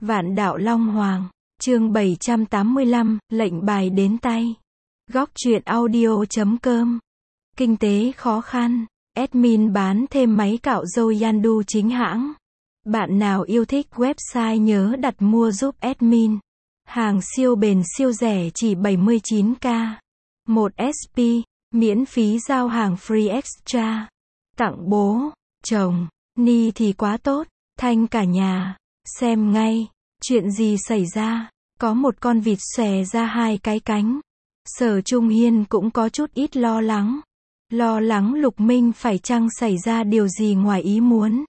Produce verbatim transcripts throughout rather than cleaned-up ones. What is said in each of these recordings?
Vạn đạo Long Hoàng, chương bảy trăm tám mươi lăm, lệnh bài đến tay. Góc truyện audio chấm com. Kinh tế khó khăn, admin bán thêm máy cạo râu Yandu chính hãng. Bạn nào yêu thích website nhớ đặt mua giúp admin. Hàng siêu bền siêu rẻ chỉ bảy mươi chín k. một ét pê, miễn phí giao hàng free extra. Tặng bố, chồng, ni thì quá tốt, thanh cả nhà. Xem ngay, chuyện gì xảy ra? Có một con vịt xòe ra hai cái cánh. Sở Trung Hiên cũng có chút ít lo lắng. Lo lắng Lục Minh phải chăng xảy ra điều gì ngoài ý muốn.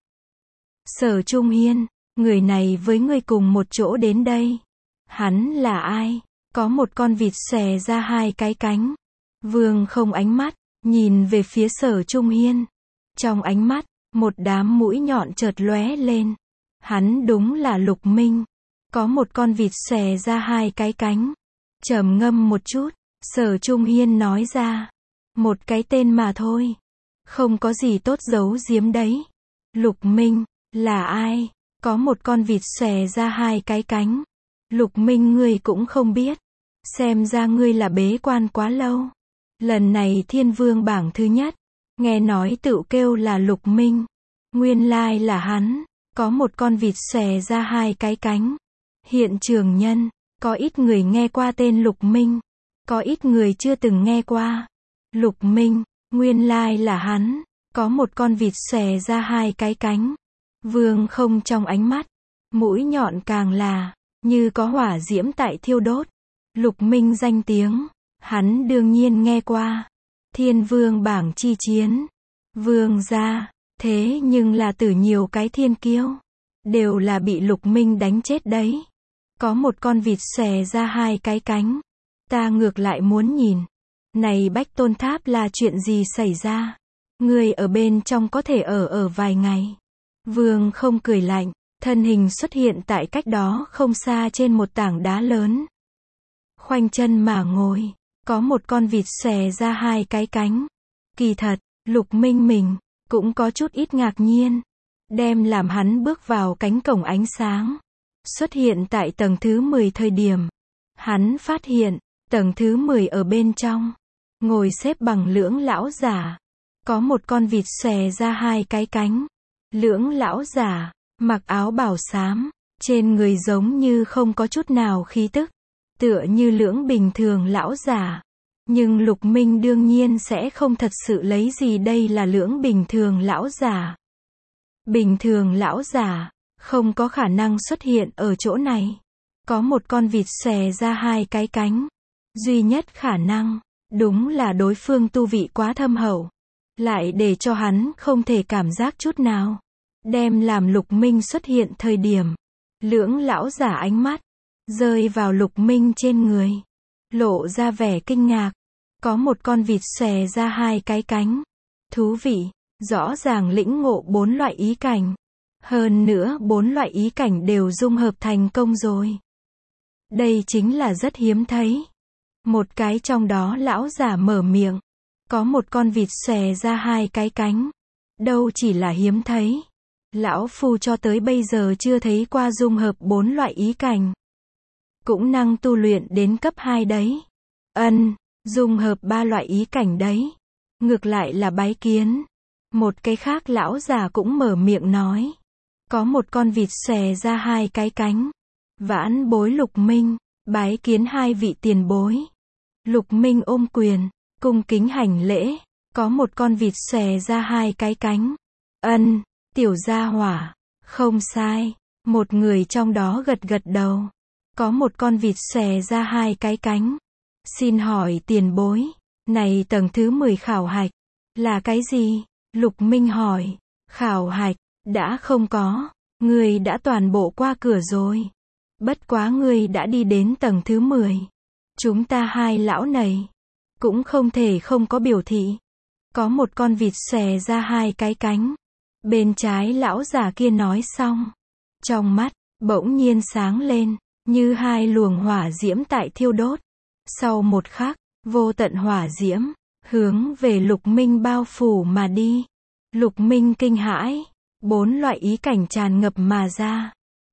Sở Trung Hiên, người này với người cùng một chỗ đến đây. Hắn là ai? Có một con vịt xòe ra hai cái cánh. Vương không ánh mắt, nhìn về phía Sở Trung Hiên. Trong ánh mắt, một đám mũi nhọn chợt lóe lên. Hắn đúng là Lục Minh. Có một con vịt xòe ra hai cái cánh. Trầm ngâm một chút, Sở Trung Hiên nói ra. Một cái tên mà thôi. Không có gì tốt giấu giếm đấy. Lục Minh, là ai? Có một con vịt xòe ra hai cái cánh. Lục Minh ngươi cũng không biết. Xem ra ngươi là bế quan quá lâu. Lần này Thiên Vương bảng thứ nhất. Nghe nói tự kêu là Lục Minh. Nguyên lai là hắn. Có một con vịt xòe ra hai cái cánh. Hiện trường nhân, có ít người nghe qua tên Lục Minh. Có ít người chưa từng nghe qua. Lục Minh, nguyên lai là hắn. Có một con vịt xòe ra hai cái cánh. Vương không trong ánh mắt. Mũi nhọn càng là, như có hỏa diễm tại thiêu đốt. Lục Minh danh tiếng, hắn đương nhiên nghe qua. Thiên Vương bảng chi chiến. Vương gia, thế nhưng là từ nhiều cái thiên kiêu. Đều là bị Lục Minh đánh chết đấy. Có một con vịt xòe ra hai cái cánh. Ta ngược lại muốn nhìn. Này Bách Tôn Tháp là chuyện gì xảy ra? Người ở bên trong có thể ở ở vài ngày. Vương không cười lạnh, thân hình xuất hiện tại cách đó không xa trên một tảng đá lớn. Khoanh chân mà ngồi, có một con vịt xòe ra hai cái cánh. Kỳ thật, Lục Minh mình cũng có chút ít ngạc nhiên. Đem làm hắn bước vào cánh cổng ánh sáng. Xuất hiện tại tầng thứ mười thời điểm. Hắn phát hiện, tầng thứ mười ở bên trong. Ngồi xếp bằng lưỡng lão giả. Có một con vịt xòe ra hai cái cánh. Lưỡng lão giả, mặc áo bảo xám. Trên người giống như không có chút nào khí tức. Tựa như lưỡng bình thường lão giả. Nhưng Lục Minh đương nhiên sẽ không thật sự lấy gì đây là lưỡng bình thường lão giả. Bình thường lão giả, không có khả năng xuất hiện ở chỗ này. Có một con vịt xòe ra hai cái cánh. Duy nhất khả năng, đúng là đối phương tu vị quá thâm hậu. Lại để cho hắn không thể cảm giác chút nào. Đem làm Lục Minh xuất hiện thời điểm. Lưỡng lão giả ánh mắt, rơi vào Lục Minh trên người. Lộ ra vẻ kinh ngạc. Có một con vịt xòe ra hai cái cánh. Thú vị, rõ ràng lĩnh ngộ bốn loại ý cảnh. Hơn nữa bốn loại ý cảnh đều dung hợp thành công rồi. Đây chính là rất hiếm thấy. Một cái trong đó lão giả mở miệng. Có một con vịt xòe ra hai cái cánh. Đâu chỉ là hiếm thấy. Lão Phu cho tới bây giờ chưa thấy qua dung hợp bốn loại ý cảnh. Cũng năng tu luyện đến cấp hai đấy. Ân, dung hợp ba loại ý cảnh đấy. Ngược lại là bái kiến. Một cái khác lão già cũng mở miệng nói. Có một con vịt xòe ra hai cái cánh. Vãn bối Lục Minh, bái kiến hai vị tiền bối. Lục Minh ôm quyền, cung kính hành lễ. Có một con vịt xòe ra hai cái cánh. Ân, tiểu gia hỏa, không sai. Một người trong đó gật gật đầu. Có một con vịt xòe ra hai cái cánh. Xin hỏi tiền bối, này tầng thứ mười khảo hạch, là cái gì? Lục Minh hỏi. Khảo hạch, đã không có. Ngươi đã toàn bộ qua cửa rồi. Bất quá ngươi đã đi đến tầng thứ mười. Chúng ta hai lão này, cũng không thể không có biểu thị. Có một con vịt xòe ra hai cái cánh. Bên trái lão già kia nói xong. Trong mắt, bỗng nhiên sáng lên, như hai luồng hỏa diễm tại thiêu đốt. Sau một khắc, vô tận hỏa diễm, hướng về Lục Minh bao phủ mà đi. Lục Minh kinh hãi, bốn loại ý cảnh tràn ngập mà ra.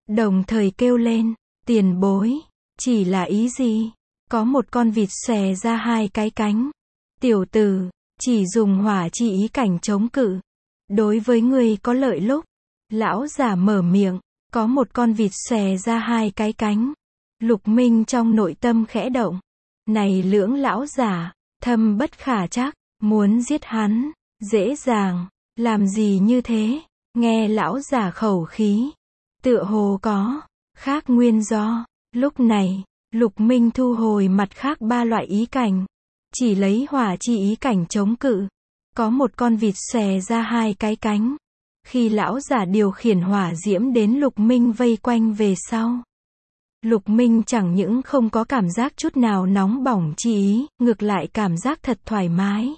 đồng thời kêu lên, tiền bối, chỉ là ý gì? Có một con vịt xòe ra hai cái cánh. Tiểu tử, chỉ dùng hỏa chi ý cảnh chống cự. Đối với ngươi có lợi lúc. Lão giả mở miệng, có một con vịt xòe ra hai cái cánh. Lục Minh trong nội tâm khẽ động. Này lưỡng lão giả, thâm bất khả trắc, muốn giết hắn, dễ dàng, làm gì như thế? Nghe lão giả khẩu khí, tựa hồ có khác nguyên do. Lúc này, Lục Minh thu hồi mặt khác ba loại ý cảnh, chỉ lấy hỏa chi ý cảnh chống cự. Có một con vịt xòe ra hai cái cánh. Khi lão giả điều khiển hỏa diễm đến Lục Minh vây quanh về sau, Lục Minh chẳng những không có cảm giác chút nào nóng bỏng chi ý, ngược lại cảm giác thật thoải mái.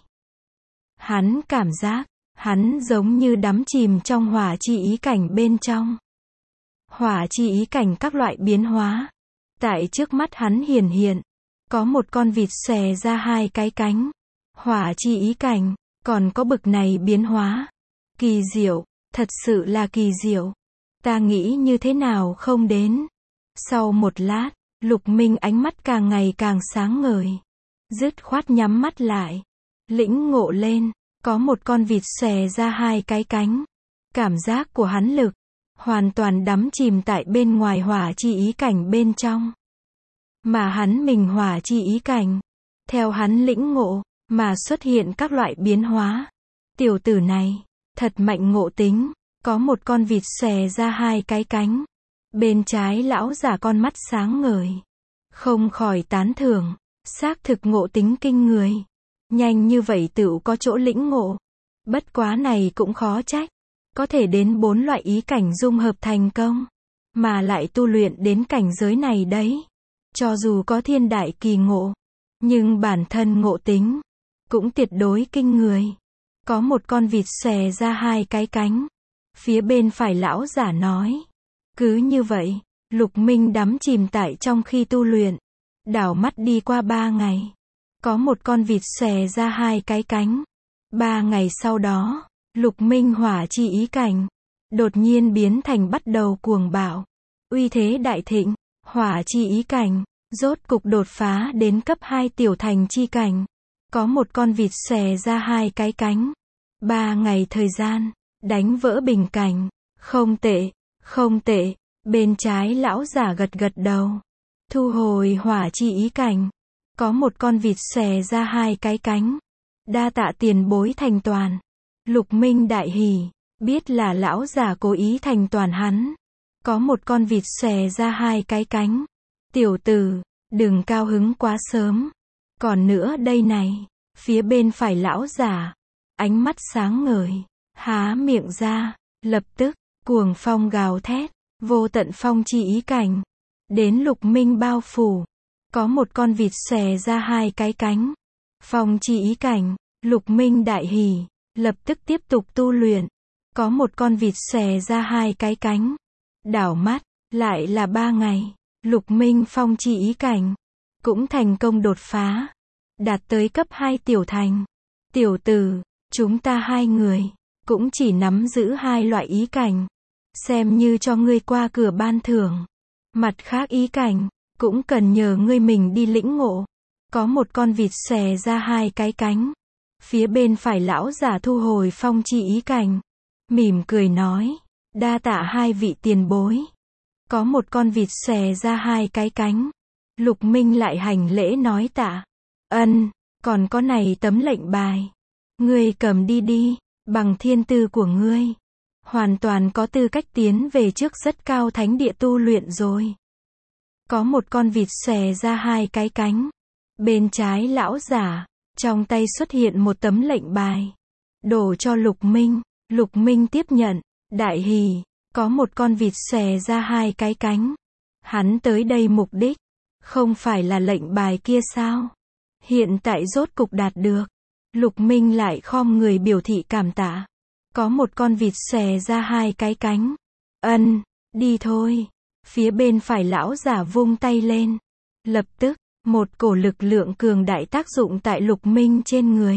Hắn cảm giác, hắn giống như đắm chìm trong hỏa chi ý cảnh bên trong. Hỏa chi ý cảnh các loại biến hóa. Tại trước mắt hắn hiển hiện, có một con vịt xòe ra hai cái cánh. Hỏa chi ý cảnh, còn có bực này biến hóa. Kỳ diệu, thật sự là kỳ diệu. Ta nghĩ như thế nào không đến. Sau một lát, Lục Minh ánh mắt càng ngày càng sáng ngời. Dứt khoát nhắm mắt lại. Lĩnh ngộ lên, có một con vịt xòe ra hai cái cánh. Cảm giác của hắn lực, hoàn toàn đắm chìm tại bên ngoài hỏa chi ý cảnh bên trong. Mà hắn mình hỏa chi ý cảnh, theo hắn lĩnh ngộ, mà xuất hiện các loại biến hóa. Tiểu tử này, thật mạnh ngộ tính, có một con vịt xòe ra hai cái cánh. Bên trái lão giả con mắt sáng ngời, không khỏi tán thưởng, xác thực ngộ tính kinh người. Nhanh như vậy tựu có chỗ lĩnh ngộ. Bất quá này cũng khó trách, có thể đến bốn loại ý cảnh dung hợp thành công, mà lại tu luyện đến cảnh giới này đấy. Cho dù có thiên đại kỳ ngộ, nhưng bản thân ngộ tính cũng tuyệt đối kinh người. Có một con vịt xòe ra hai cái cánh. Phía bên phải lão giả nói. Cứ như vậy, Lục Minh đắm chìm tại trong khi tu luyện. Đảo mắt đi qua ba ngày. Có một con vịt xòe ra hai cái cánh. Ba ngày sau đó, Lục Minh hỏa chi ý cảnh đột nhiên biến thành bắt đầu cuồng bạo. Uy thế đại thịnh, hỏa chi ý cảnh rốt cục đột phá đến cấp hai tiểu thành chi cảnh. Có một con vịt xòe ra hai cái cánh. Ba ngày thời gian, đánh vỡ bình cảnh. Không tệ, không tệ. Bên trái lão giả gật gật đầu. Thu hồi hỏa chi ý cảnh. Có một con vịt xòe ra hai cái cánh. Đa tạ tiền bối thành toàn. Lục Minh đại hỉ, biết là lão giả cố ý thành toàn hắn. Có một con vịt xòe ra hai cái cánh. Tiểu tử, đừng cao hứng quá sớm. Còn nữa đây này, phía bên phải lão giả, ánh mắt sáng ngời, há miệng ra, lập tức, cuồng phong gào thét, vô tận phong chi ý cảnh, đến Lục Minh bao phủ. Có một con vịt xòe ra hai cái cánh. Phong chi ý cảnh, Lục Minh đại hỉ, lập tức tiếp tục tu luyện. Có một con vịt xòe ra hai cái cánh. Đảo mắt, lại là ba ngày, Lục Minh phong chi ý cảnh cũng thành công đột phá, đạt tới cấp hai tiểu thành. Tiểu tử, chúng ta hai người cũng chỉ nắm giữ hai loại ý cảnh, xem như cho ngươi qua cửa ban thưởng. Mặt khác ý cảnh cũng cần nhờ ngươi mình đi lĩnh ngộ. Có một con vịt xòe ra hai cái cánh. Phía bên phải lão giả thu hồi phong chi ý cảnh, mỉm cười nói, đa tạ hai vị tiền bối. Có một con vịt xòe ra hai cái cánh. Lục Minh lại hành lễ nói tạ. Ân, còn có này tấm lệnh bài. Ngươi cầm đi đi, bằng thiên tư của ngươi, hoàn toàn có tư cách tiến về trước rất cao thánh địa tu luyện rồi. Có một con vịt xòe ra hai cái cánh. Bên trái lão giả, trong tay xuất hiện một tấm lệnh bài. Đổ cho Lục Minh. Lục Minh tiếp nhận, đại hỉ, có một con vịt xòe ra hai cái cánh. Hắn tới đây mục đích, không phải là lệnh bài kia sao? Hiện tại rốt cục đạt được. Lục Minh lại khom người biểu thị cảm tạ. Có một con vịt xòe ra hai cái cánh. Ân, đi thôi. Phía bên phải lão giả vung tay lên. Lập tức, một cổ lực lượng cường đại tác dụng tại Lục Minh trên người.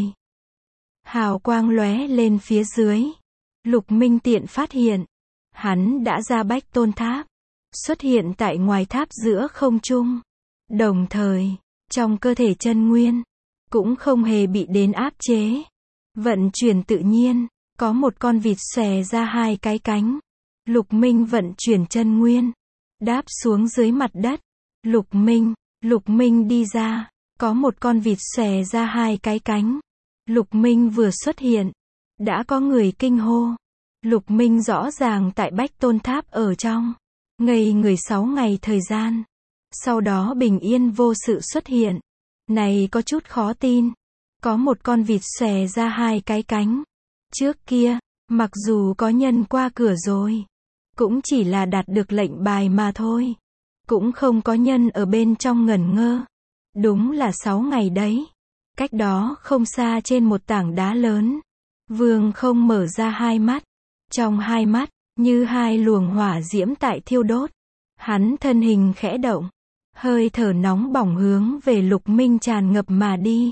Hào quang lóe lên phía dưới. Lục Minh tiện phát hiện, hắn đã ra Bách Tôn Tháp. xuất hiện tại ngoài tháp giữa không trung. Đồng thời, trong cơ thể chân nguyên, cũng không hề bị đến áp chế. Vận chuyển tự nhiên, có một con vịt xòe ra hai cái cánh. Lục Minh vận chuyển chân nguyên, đáp xuống dưới mặt đất. Lục Minh, Lục Minh đi ra, có một con vịt xòe ra hai cái cánh. Lục Minh vừa xuất hiện, đã có người kinh hô. Lục Minh rõ ràng tại Bách Tôn Tháp ở trong, ngây người sáu ngày thời gian. Sau đó bình yên vô sự xuất hiện. Này có chút khó tin. Có một con vịt xòe ra hai cái cánh. Trước kia, mặc dù có nhân qua cửa rồi, cũng chỉ là đạt được lệnh bài mà thôi. Cũng không có nhân ở bên trong ngẩn ngơ. Đúng là sáu ngày đấy. Cách đó không xa trên một tảng đá lớn. Vương Không mở ra hai mắt. Trong hai mắt, như hai luồng hỏa diễm tại thiêu đốt. Hắn thân hình khẽ động. Hơi thở nóng bỏng hướng về Lục Minh tràn ngập mà đi.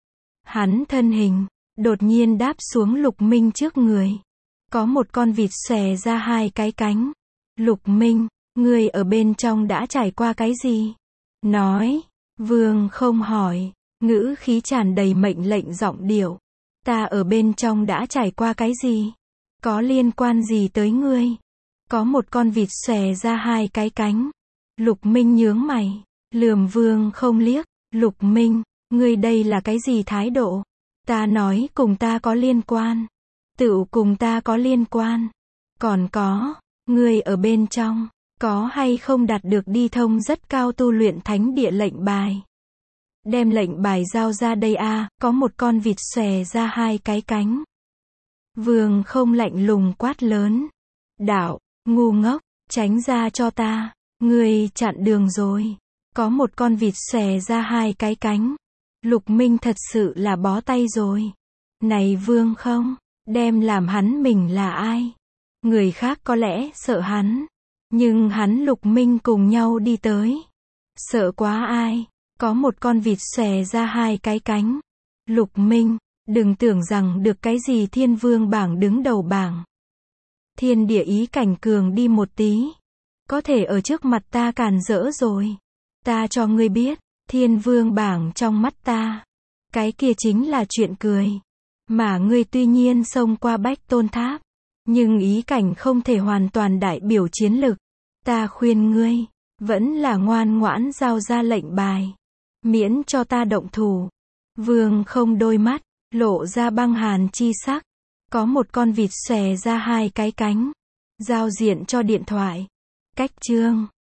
Hắn thân hình, đột nhiên đáp xuống Lục Minh trước người. Có một con vịt xòe ra hai cái cánh. Lục Minh, ngươi ở bên trong đã trải qua cái gì? Nói, Vương Không hỏi, ngữ khí tràn đầy mệnh lệnh giọng điệu. Ta ở bên trong đã trải qua cái gì? Có liên quan gì tới ngươi? Có một con vịt xòe ra hai cái cánh. Lục Minh nhướng mày, lườm Vương Không liếc. Lục Minh, ngươi đây là cái gì thái độ? Ta nói cùng ta có liên quan. Tựu cùng ta có liên quan. Còn có, ngươi ở bên trong, có hay không đạt được đi thông rất cao tu luyện thánh địa lệnh bài? Đem lệnh bài giao ra đây a. À, có một con vịt xòe ra hai cái cánh. Vương Không lạnh lùng quát lớn. Đạo, ngu ngốc, tránh ra cho ta. Ngươi chặn đường rồi. Có một con vịt xòe ra hai cái cánh. Lục Minh thật sự là bó tay rồi. Này Vương Không, đem làm hắn mình là ai? Người khác có lẽ sợ hắn. Nhưng hắn Lục Minh cùng nhau đi tới. Sợ quá ai? Có một con vịt xòe ra hai cái cánh. Lục Minh, đừng tưởng rằng được cái gì thiên vương bảng đứng đầu bảng. Thiên địa ý cảnh cường đi một tí. Có thể ở trước mặt ta càn rỡ rồi. Ta cho ngươi biết, thiên vương bảng trong mắt ta. Cái kia chính là chuyện cười. Mà ngươi tuy nhiên xông qua Bách Tôn Tháp. Nhưng ý cảnh không thể hoàn toàn đại biểu chiến lực. Ta khuyên ngươi, vẫn là ngoan ngoãn giao ra lệnh bài. Miễn cho ta động thủ. Vương Không đôi mắt, lộ ra băng hàn chi sắc. Có một con vịt xòe ra hai cái cánh. Giao diện cho điện thoại. Cách chương